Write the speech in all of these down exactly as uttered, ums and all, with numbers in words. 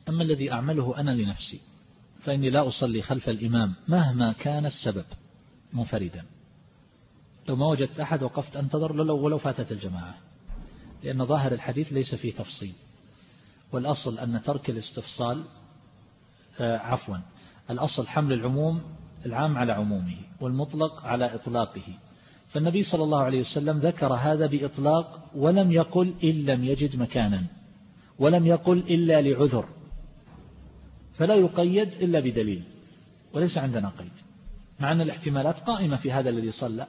أما الذي أعمله أنا لنفسي فإني لا أصلي خلف الإمام مهما كان السبب منفردا. لو ما وجدت أحد وقفت أنتظر لو ولو فاتت الجماعة، لأن ظاهر الحديث ليس فيه تفصيل، والأصل أن ترك الاستفصال آه عفوا الأصل حمل العموم العام على عمومه والمطلق على إطلاقه. فالنبي صلى الله عليه وسلم ذكر هذا بإطلاق ولم يقل إن لم يجد مكانا، ولم يقل إلا لعذر، فلا يقيد إلا بدليل، وليس عندنا قيد، مع أن الاحتمالات قائمة في هذا الذي صلى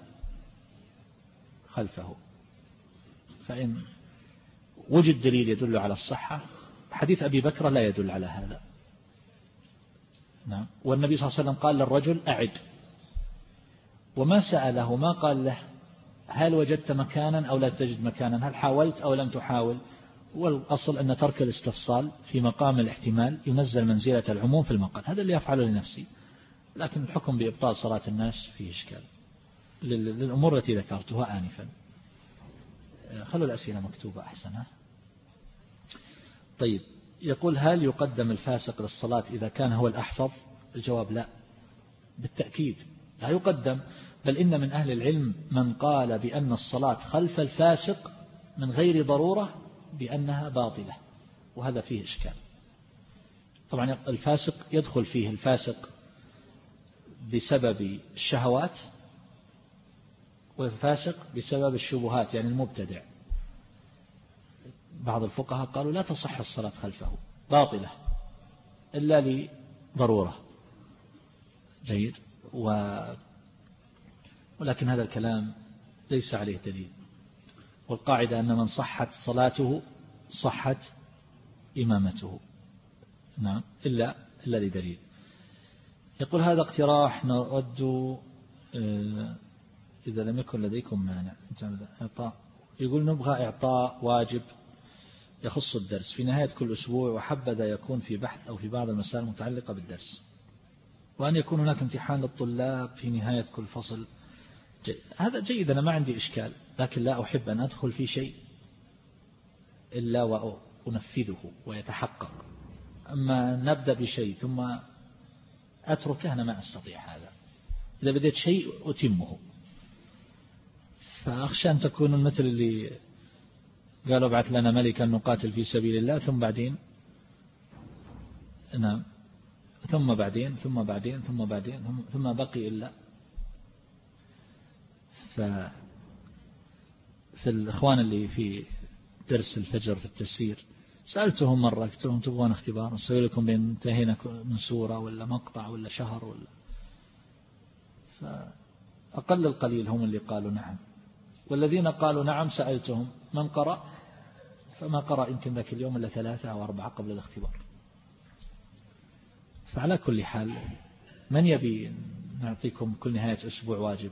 خلفه. فإن وجد دليل يدل على الصحة، حديث أبي بكر لا يدل على هذا. نعم. والنبي صلى الله عليه وسلم قال للرجل أعد، وما سأله، ما قال له هل وجدت مكانا أو لا تجد مكانا، هل حاولت أو لم تحاول. والأصل أن ترك الاستفصال في مقام الاحتمال ينزل منزلة العموم في المقال. هذا اللي يفعله لنفسي، لكن الحكم بإبطال صلاة الناس فيه إشكال للأمور التي ذكرتها آنفا. خلوا الأسئلة مكتوبة أحسن. طيب، يقول هل يقدم الفاسق للصلاة إذا كان هو الأحفظ؟ الجواب لا، بالتأكيد لا يقدم، بل إن من أهل العلم من قال بأن الصلاة خلف الفاسق من غير ضرورة بأنها باطلة، وهذا فيه إشكال. طبعا الفاسق يدخل فيه الفاسق بسبب الشهوات، والفاسق بسبب الشبهات، يعني المبتدع. بعض الفقهاء قالوا لا تصح الصلاة خلفه، باطلة إلا لضرورة. جيد. و... ولكن هذا الكلام ليس عليه دليل، والقاعدة أن من صحت صلاته صحت إمامته. نعم، إلا إلا لدليل. يقول هذا اقتراح نرد إذا لم يكن لديكم مانع. يقول نبغى إعطاء واجب يخص الدرس في نهاية كل أسبوع، وحبذا يكون في بحث أو في بعض المسائل المتعلقة بالدرس، وأن يكون هناك امتحان للطلاب في نهاية كل فصل. جيد. هذا جيد، أنا ما عندي إشكال، لكن لا أحب أن أدخل في شيء إلا وأنفذه ويتحقق. أما نبدأ بشيء ثم أتركه، أنا ما أستطيع هذا. إذا بديت شيء أتمه، فأخشى أن تكون مثل اللي قالوا ابعث لنا ملكا نقاتل في سبيل الله، ثم بعدين نعم ثم بعدين ثم بعدين ثم بعدين ثم بقي إلا. ففي الإخوان اللي في درس الفجر في التفسير سألتهم مرة، قلت لهم تبغون اختبار نسوي لكم بين انتهينا من سورة ولا مقطع ولا شهر ولا، فأقل القليل هم اللي قالوا نعم، والذين قالوا نعم سألتهم من قرأ، فما قرأ يمكن ذاك اليوم إلا ثلاثة أو أربعة قبل الاختبار. فعلى كل حال من يبي نعطيكم كل نهاية أسبوع واجب؟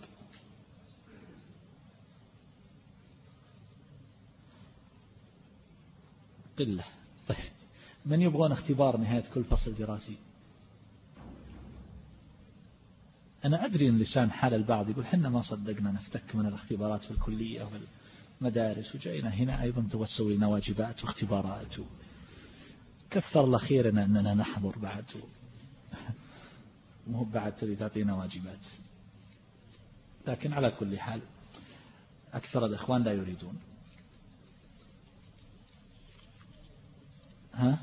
قلة. طيب، من يبغون اختبار نهاية كل فصل دراسي؟ أنا أدري أن لسان حال البعض يقول حنا ما صدقنا نفتك من الاختبارات في الكلية وفي المدارس، وجاينا هنا أيضا تسوي لنا واجبات واختبارات، كثر الله خيرنا أننا نحضر بعد، مو بعد تريد تعطينا واجبات. لكن على كل حال أكثر الإخوان لا يريدون. ها؟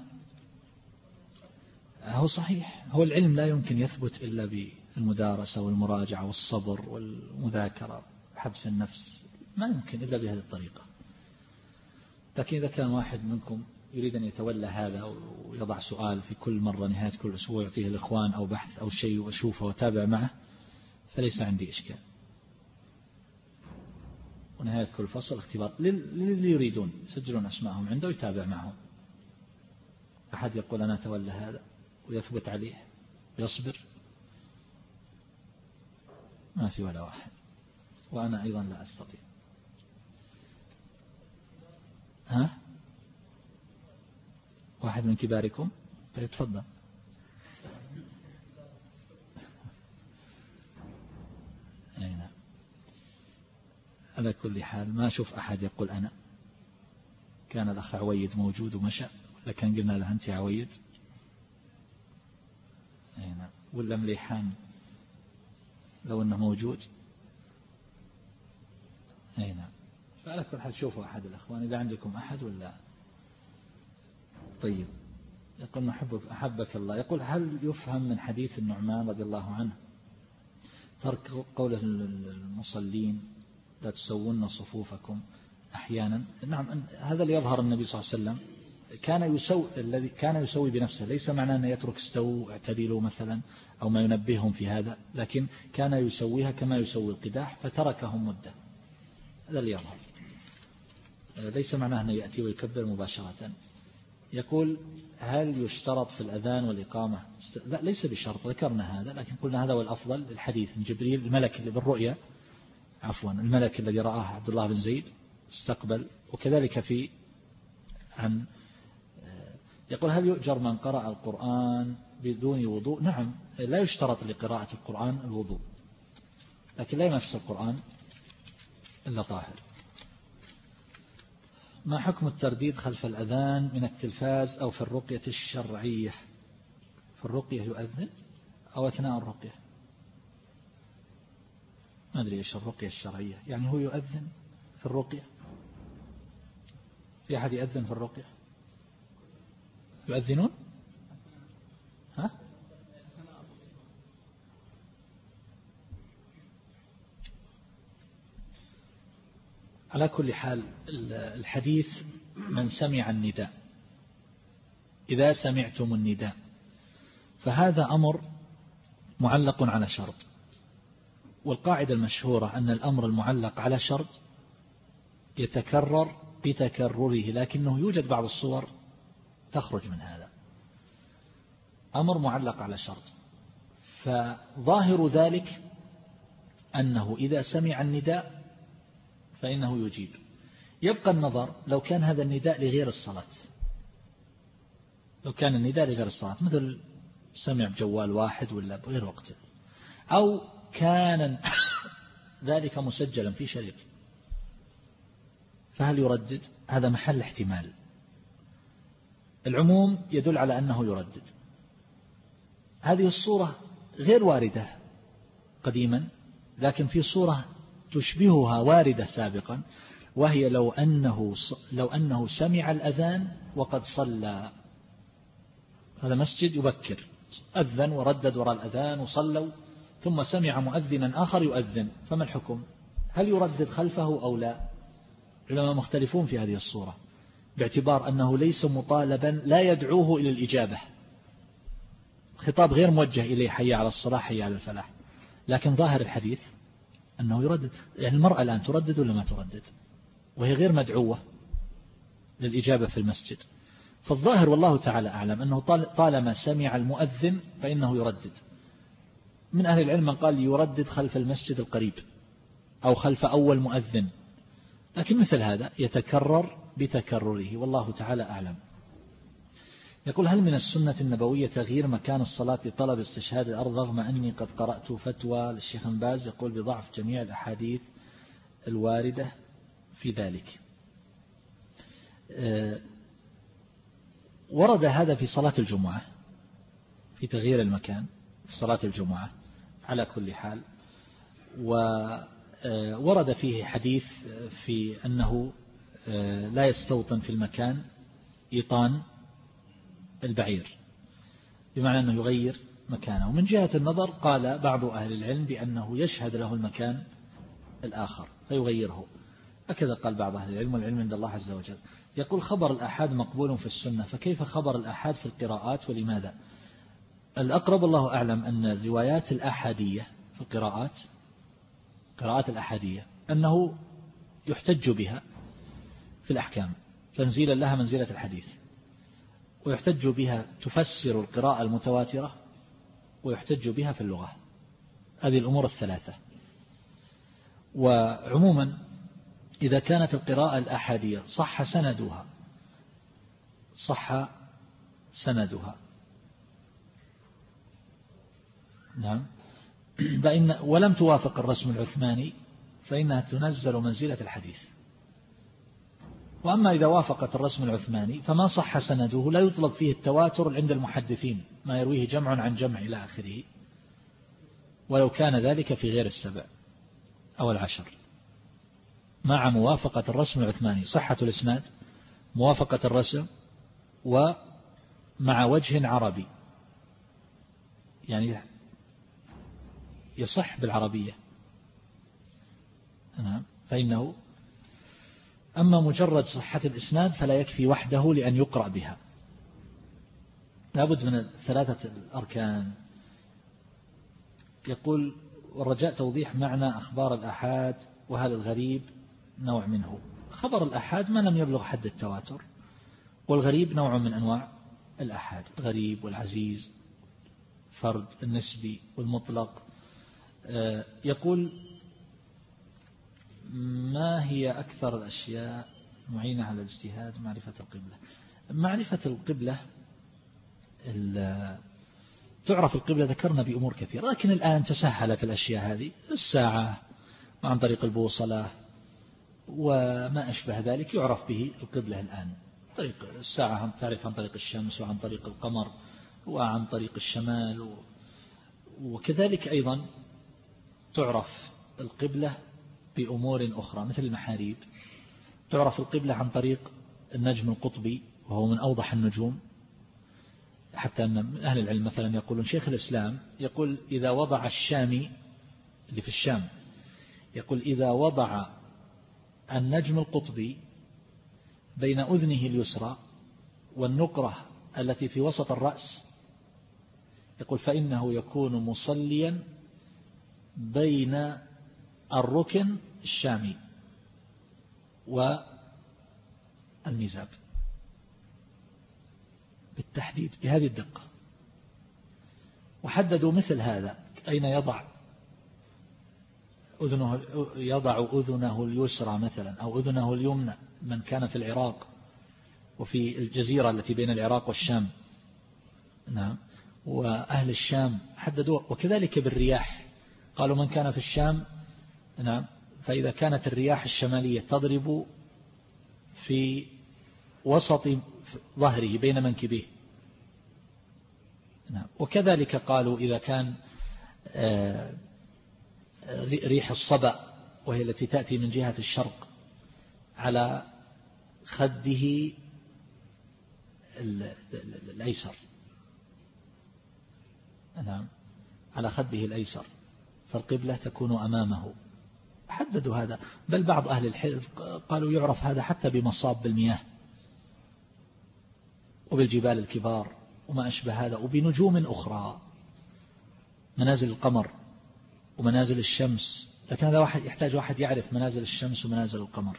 هو صحيح، هو العلم لا يمكن يثبت إلا بالمدارسة والمراجعة والصبر والمذاكرة، حبس النفس، ما يمكن إلا بهذه الطريقة. لكن إذا كان واحد منكم يريد أن يتولى هذا ويضع سؤال في كل مرة نهاية كل أسبوع يعطيه الإخوان أو بحث أو شيء وأشوفه وتابع معه، فليس عندي إشكال. ونهاية كل فصل اختبار للي يريدون يسجلون أسمائهم عنده ويتابع معهم. أحد يقول أنا أتولى هذا ويثبت عليه ويصبر؟ ما في ولا واحد، وأنا أيضا لا أستطيع. ها؟ واحد من كباركم؟ تفضل. أي نعم. على كل حال ما أشوف أحد يقول أنا. كان الأخ عويد موجود ومشى، لكن قلنا له أنت عويد أي نعم. ولا مليحان لو أنه موجود. أي نعم. فعلى كل حال شوفوا أحد الأخوان إذا عندكم أحد ولا. طيب يقول نحبك أحبك الله. يقول هل يفهم من حديث النعمان رضي الله عنه ترك قوله المصلين لا تسوون صفوفكم أحيانا؟ نعم، هذا اللي يظهر النبي صلى الله عليه وسلم كان يسوي الذي كان يسوي بنفسه، ليس معناه أن يترك استووا اعتدلوا مثلا أو ما ينبههم في هذا، لكن كان يسويها كما يسوي القداح فتركهم مدة. هذا اللي يظهر، ليس معناه أنه يأتي ويكبر مباشرة. يقول هل يشترط في الأذان والإقامة؟ لا، ليس بشرط، ذكرنا هذا، لكن قلنا هذا هو الأفضل. الحديث من جبريل الملك اللي بالرؤيا عفوا الملك الذي رآه عبد الله بن زيد استقبل. وكذلك في عن يقول هل يؤجر من قرأ القرآن بدون وضوء؟ نعم، لا يشترط لقراءة القرآن الوضوء، لكن لا يمس القرآن إلا طاهر. ما حكم الترديد خلف الأذان من التلفاز أو في الرقية الشرعية؟ في الرقية يؤذن أو أثناء الرقية؟ ما أدري إيش الرقية الشرعية، يعني هو يؤذن في الرقية؟ في أحد يؤذن في الرقية؟ يؤذنون؟ ها؟ على كل حال الحديث من سمع النداء، إذا سمعتم النداء، فهذا أمر معلق على شرط. والقاعدة المشهورة أن الأمر المعلق على شرط يتكرر بتكرره، لكنه يوجد بعض الصور تخرج من هذا. أمر معلق على شرط، فظاهر ذلك أنه إذا سمع النداء فإنه يجيب. يبقى النظر لو كان هذا النداء لغير الصلاة، لو كان النداء لغير الصلاة مثل سمع بجوال واحد ولا بغير وقته، أو كان ذلك مسجلا في شريط، فهل يردد؟ هذا محل احتمال. العموم يدل على أنه يردد. هذه الصورة غير واردة قديما، لكن في صورة تشبهها واردة سابقا، وهي لو أنه لو أنه سمع الأذان وقد صلى. هذا مسجد يبكر، أذن وردد وراء الأذان وصلوا، ثم سمع مؤذنا آخر يؤذن، فما الحكم؟ هل يردد خلفه أو لا؟ العلماء مختلفون في هذه الصورة، باعتبار أنه ليس مطالبا، لا يدعوه إلى الإجابة، خطاب غير موجه إليه حي على الصلاة حي على الفلاح، لكن ظاهر الحديث أنه يردد. يعني المرأة الآن تردد ولا ما تردد؟ وهي غير مدعوة للإجابة في المسجد. فالظاهر والله تعالى أعلم أنه طالما سمع المؤذن فإنه يردد. من أهل العلم من قال يردد خلف المسجد القريب أو خلف أول مؤذن، لكن مثل هذا يتكرر بتكرره، والله تعالى أعلم. يقول هل من السنة النبوية تغيير مكان الصلاة لطلب استشهاد الأرض، رغم أني قد قرأت فتوى للشيخ بن باز يقول بضعف جميع الأحاديث الواردة في ذلك؟ ورد هذا في صلاة الجمعة، في تغيير المكان في صلاة الجمعة على كل حال. وورد فيه حديث في أنه لا يستوطن في المكان إيطان البعير، بمعنى أنه يغير مكانه. ومن جهة النظر قال بعض أهل العلم بأنه يشهد له المكان الآخر فيغيره، هكذا قال بعض أهل العلم، والعلم عند الله عز وجل. يقول خبر الآحاد مقبول في السنة، فكيف خبر الآحاد في القراءات ولماذا؟ الأقرب الله أعلم أن الروايات الآحادية في القراءات، قراءات الآحادية، أنه يحتج بها في الأحكام تنزيلا لها منزلة الحديث، ويحتج بها تفسر القراءة المتواترة، ويحتج بها في اللغة. هذه الأمور الثلاثة. وعموما إذا كانت القراءة الأحادية صح سندها صح سندها نعم فإن ولم توافق الرسم العثماني فإنها تنزل منزلة الحديث. وأما إذا وافقت الرسم العثماني فما صح سنده لا يطلق فيه التواتر عند المحدثين، ما يرويه جمع عن جمع إلى آخره، ولو كان ذلك في غير السبع أو العشر، مع موافقة الرسم العثماني. صحة الإسناد موافقة الرسم ومع وجه عربي، يعني يصح بالعربية. نعم. فإنه أما مجرد صحة الإسناد فلا يكفي وحده لأن يقرأ بها، لابد من ثلاثة الأركان. يقول والرجاء توضيح معنى أخبار الآحاد، وهل الغريب نوع منه؟ خبر الآحاد ما لم يبلغ حد التواتر، والغريب نوع من أنواع الآحاد، الغريب والعزيز، فرد، النسبي والمطلق. يقول ما هي أكثر الأشياء معينة على الاجتهاد معرفة القبلة؟ معرفة القبلة تعرف القبلة ذكرنا بأمور كثيرة، لكن الآن تسهلت الأشياء هذه، الساعة عن طريق البوصلة وما أشبه ذلك يعرف به القبلة الآن. طريق الساعة تعرف عن طريق الشمس وعن طريق القمر وعن طريق الشمال، وكذلك أيضا تعرف القبلة بأمور أخرى مثل المحاريب. تعرف القبلة عن طريق النجم القطبي وهو من أوضح النجوم، حتى أن أهل العلم مثلا يقولون شيخ الإسلام يقول إذا وضع الشامي اللي في الشام، يقول إذا وضع النجم القطبي بين أذنه اليسرى والنقرة التي في وسط الرأس، يقول فإنه يكون مصليا بين الركن الشامي والميزاب بالتحديد بهذه الدقة. وحددوا مثل هذا أين يضع أذنه، يضع أذنه اليسرى مثلا أو أذنه اليمنى من كان في العراق وفي الجزيرة التي بين العراق والشام. نعم. وأهل الشام حددوا، وكذلك بالرياح قالوا من كان في الشام، نعم، فإذا كانت الرياح الشمالية تضرب في وسط ظهره بين منكبيه. نعم. وكذلك قالوا إذا كان ريح الصبا وهي التي تأتي من جهة الشرق على خده الأيسر، نعم، على خده الأيسر، فالقبلة تكون أمامه. حددوا هذا، بل بعض أهل الحلم قالوا يعرف هذا حتى بمصاب المياه وبالجبال الكبار وما أشبه هذا، وبنجوم أخرى، منازل القمر ومنازل الشمس. لكن هذا واحد يحتاج واحد يعرف منازل الشمس ومنازل القمر.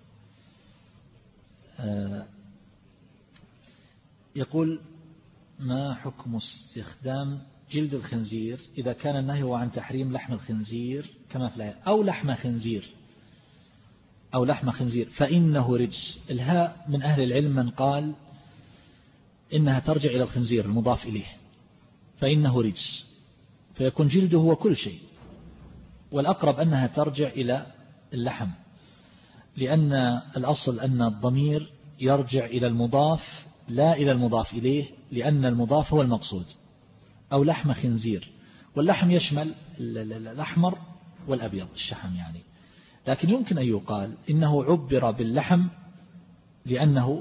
يقول ما حكم استخدام جلد الخنزير إذا كان النهي هو عن تحريم لحم الخنزير كما في الآية، أو لحم خنزير أو لحم خنزير فإنه رجس. الهاء من أهل العلم من قال إنها ترجع إلى الخنزير المضاف إليه، فإنه رجس، فيكون جلده هو كل شيء، والأقرب أنها ترجع إلى اللحم، لأن الأصل أن الضمير يرجع إلى المضاف لا إلى المضاف إليه، لأن المضاف هو المقصود. أو لحم خنزير، واللحم يشمل الأحمر والأبيض الشحم يعني، لكن يمكن أن يقال إنه عبر باللحم لأنه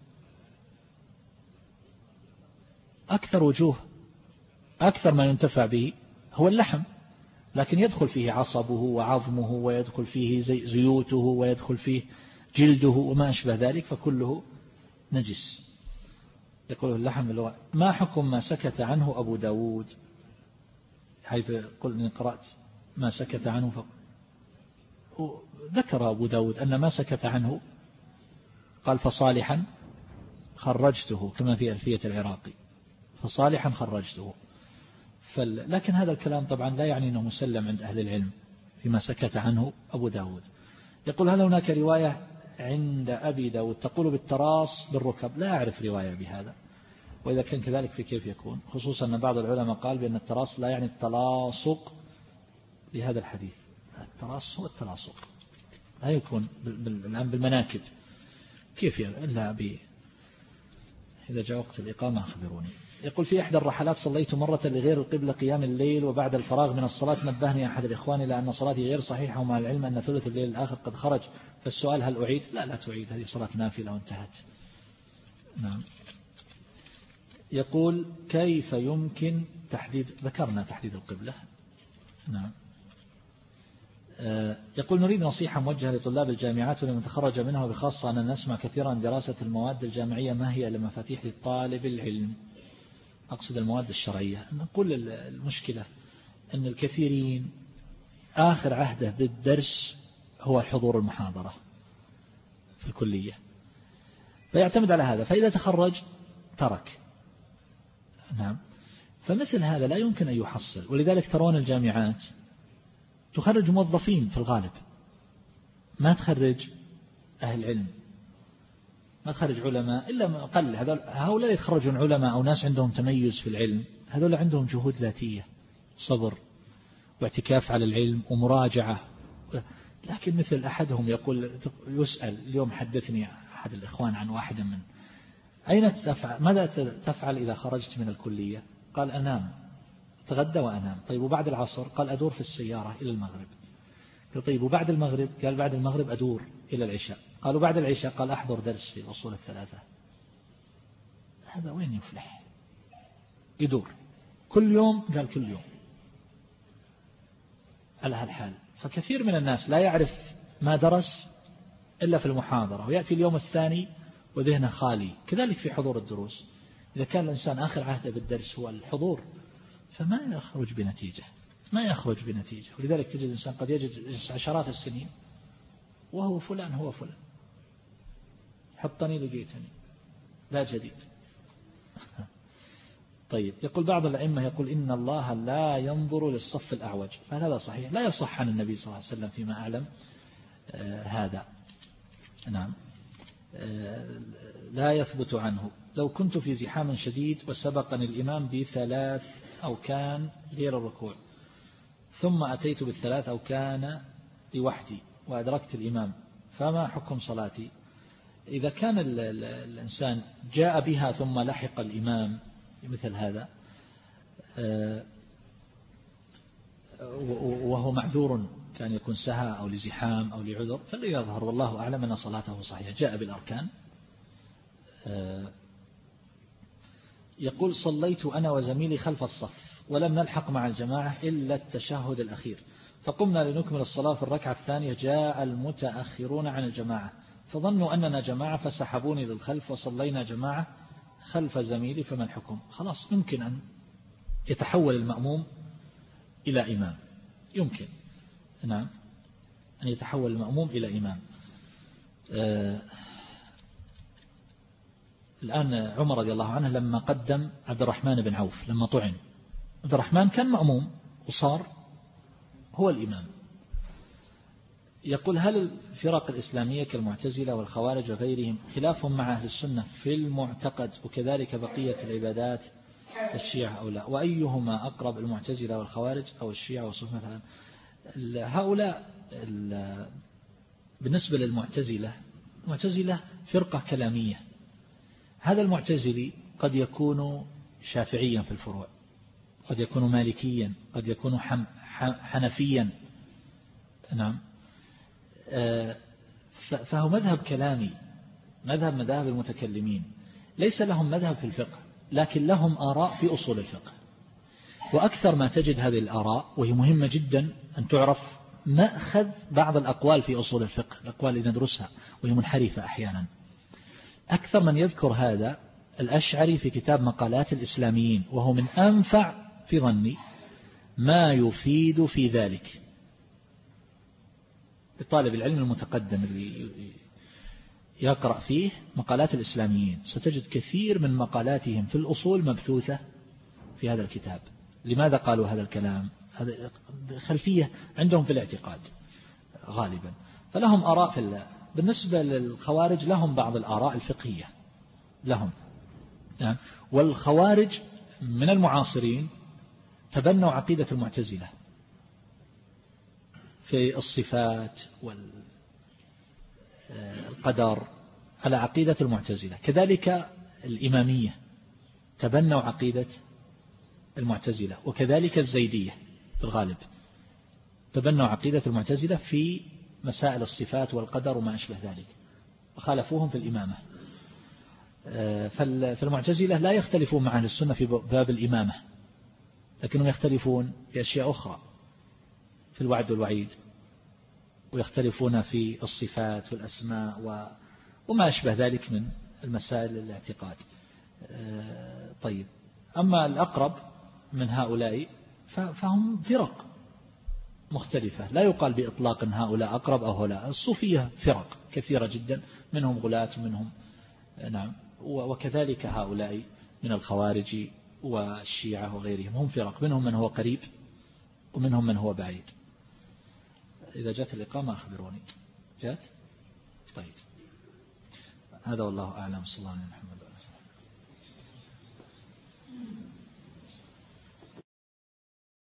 أكثر وجوه، أكثر ما ينتفع به هو اللحم، لكن يدخل فيه عصبه وعظمه ويدخل فيه زيوته ويدخل فيه جلده وما أشبه ذلك، فكله نجس. يقول اللحم اللي ما حكم ما سكت عنه أبو داود، حيث قل إن قرأت ما سكت عنه، ذكر أبو داود أن ما سكت عنه قال فصالحا خرجته كما في ألفية العراقي، فصالحا خرجته. فل... لكن هذا الكلام طبعا لا يعني أنه مسلم عند أهل العلم فيما سكت عنه أبو داود. يقول هل هناك رواية عند أبي داود تقول بالتراص بالركب؟ لا أعرف رواية بهذا، وإذا كان كذلك في كيف يكون، خصوصا أن بعض العلماء قال بأن التراص لا يعني التلاصق لهذا الحديث. التراص هو التلاصق، لا يكون الآن بالمناكب، كيف إلا ب إذا جاء وقت الإقامة أخبروني. يقول في إحدى الرحلات صليت مرة لغير القبلة قيام الليل، وبعد الفراغ من الصلاة نبهني أحد الإخوان إلى أن صلاتي غير صحيحة، ومع العلم أن ثلث الليل الآخر قد خرج، فالسؤال هل أعيد؟ لا لا تعيد، هذه صلاة نافلة وانتهت. نعم. يقول كيف يمكن تحديد، ذكرنا تحديد القبلة. نعم. يقول نريد نصيحة موجهة لطلاب الجامعات ولمن تخرج منها، وبخاصة أن نسمع كثيرا دراسة المواد الجامعية، ما هي المفاتيح للطالب العلم؟ أقصد المواد الشرعية. نقول المشكلة أن الكثيرين آخر عهده بالدرس هو حضور المحاضرة في الكلية، فيعتمد على هذا، فإذا تخرج ترك. نعم. فمثل هذا لا يمكن أن يحصل، ولذلك ترون الجامعات تخرج موظفين في الغالب، ما تخرج أهل علم، ما تخرج علماء إلا قل. هؤلاء يتخرجون علماء أو ناس عندهم تميز في العلم، هذول عندهم جهود ذاتية، صبر واعتكاف على العلم ومراجعة. لكن مثل أحدهم يقول، يسأل اليوم، حدثني أحد الإخوان عن واحد من أين تفعل، ماذا تفعل إذا خرجت من الكلية؟ قال أنام، تغدى وأنام. طيب وبعد العصر؟ قال أدور في السيارة إلى المغرب. قال طيب وبعد المغرب؟ قال بعد المغرب أدور إلى العشاء. قالوا بعد العشاء؟ قال أحضر درس في الأصول الثلاثة. هذا وين يفلح؟ يدور كل يوم، قال كل يوم على هالحال. فكثير من الناس لا يعرف ما درس إلا في المحاضرة، ويأتي اليوم الثاني وذهنه خالي. كذلك في حضور الدروس، إذا كان الإنسان آخر عهده بالدرس هو الحضور فما يخرج بنتيجة، ما يخرج بنتيجة. ولذلك تجد الإنسان قد يجد عشرات السنين وهو فلان هو فلان، حطني لقيتني، لا جديد. طيب. يقول بعض الأئمة يقول إن الله لا ينظر للصف الأعوج، فهل هذا صحيح؟ لا يصح عن النبي صلى الله عليه وسلم فيما أعلم آه هذا. نعم. آه لا يثبت عنه. لو كنت في زحام شديد وسبقني الإمام بثلاث أو كان غير الركوع، ثم أتيت بالثلاث أو كان لوحدي وأدركت الإمام، فما حكم صلاتي؟ إذا كان الإنسان جاء بها ثم لحق الإمام مثل هذا وهو معذور، كان يكون سهى أو لزحام أو لعذر، فالذي يظهر والله أعلم أن صلاته صحيحة، جاء بالأركان. يقول صليت أنا وزميلي خلف الصف ولم نلحق مع الجماعة إلا التشهد الأخير، فقمنا لنكمل الصلاة في الركعة الثانية، جاء المتأخرون عن الجماعة فظنوا أننا جماعة فسحبوني للخلف وصلينا جماعة خلف زميلي، فما الحكم؟ خلاص، يمكن أن يتحول المأموم إلى إمام، يمكن نعم أن يتحول المأموم إلى إمام. آه الآن عمر رضي الله عنه لما قدم عبد الرحمن بن عوف لما طعن، عبد الرحمن كان مأموم وصار هو الإمام. يقول هل الفرق الإسلامية كالمعتزلة والخوارج وغيرهم خلافهم مع أهل السنة في المعتقد وكذلك بقية العبادات الشيعة أو لا؟ وأيهما أقرب، المعتزلة والخوارج أو الشيعة والصوفية مثلا؟ هؤلاء بالنسبة للمعتزلة، المعتزلة فرقة كلامية، هذا المعتزلي قد يكون شافعيا في الفروع، قد يكون مالكيا، قد يكون حنفيا. نعم. فهو مذهب كلامي، مذهب مذاهب المتكلمين، ليس لهم مذهب في الفقه، لكن لهم آراء في أصول الفقه. وأكثر ما تجد هذه الآراء، وهي مهمة جدا أن تعرف مأخذ بعض الأقوال في أصول الفقه، الأقوال اللي ندرسها وهي منحرفة أحيانا. أكثر من يذكر هذا الأشعري في كتاب مقالات الإسلاميين، وهو من أنفع في ظني ما يفيد في ذلك لطالب العلم المتقدم اللي يقرأ فيه مقالات الإسلاميين، ستجد كثير من مقالاتهم في الأصول مبثوثة في هذا الكتاب. لماذا قالوا هذا الكلام؟ هذا خلفية عندهم في الاعتقاد غالبا، فلهم آراء في الله. بالنسبة للخوارج لهم بعض الآراء الفقهية لهم، والخوارج من المعاصرين تبنوا عقيدة المعتزلة في الصفات والقدر على عقيدة المعتزلة، كذلك الإمامية تبنوا عقيدة المعتزلة، وكذلك الزيدية في الغالب تبنوا عقيدة المعتزلة في مسائل الصفات والقدر وما أشبه ذلك، وخالفوهم في الإمامة. فالمعتزلة لا يختلفون مع أهل السنة في باب الإمامة، لكنهم يختلفون في أشياء أخرى في الوعد والوعيد، ويختلفون في الصفات والأسماء وما أشبه ذلك من المسائل الاعتقاد. طيب، أما الأقرب من هؤلاء فهم فرق مختلفة، لا يقال بإطلاق أن هؤلاء أقرب أو هؤلاء. الصوفية فرق كثيرة جدا، منهم غلاة ومنهم نعم، وكذلك هؤلاء من الخوارج والشيعة وغيرهم هم فرق، منهم من هو قريب ومنهم من هو بعيد. إذا جاءت الإقامة أخبروني. جاءت؟ طيب، هذا والله أعلم. صلى الله عليه وسلم.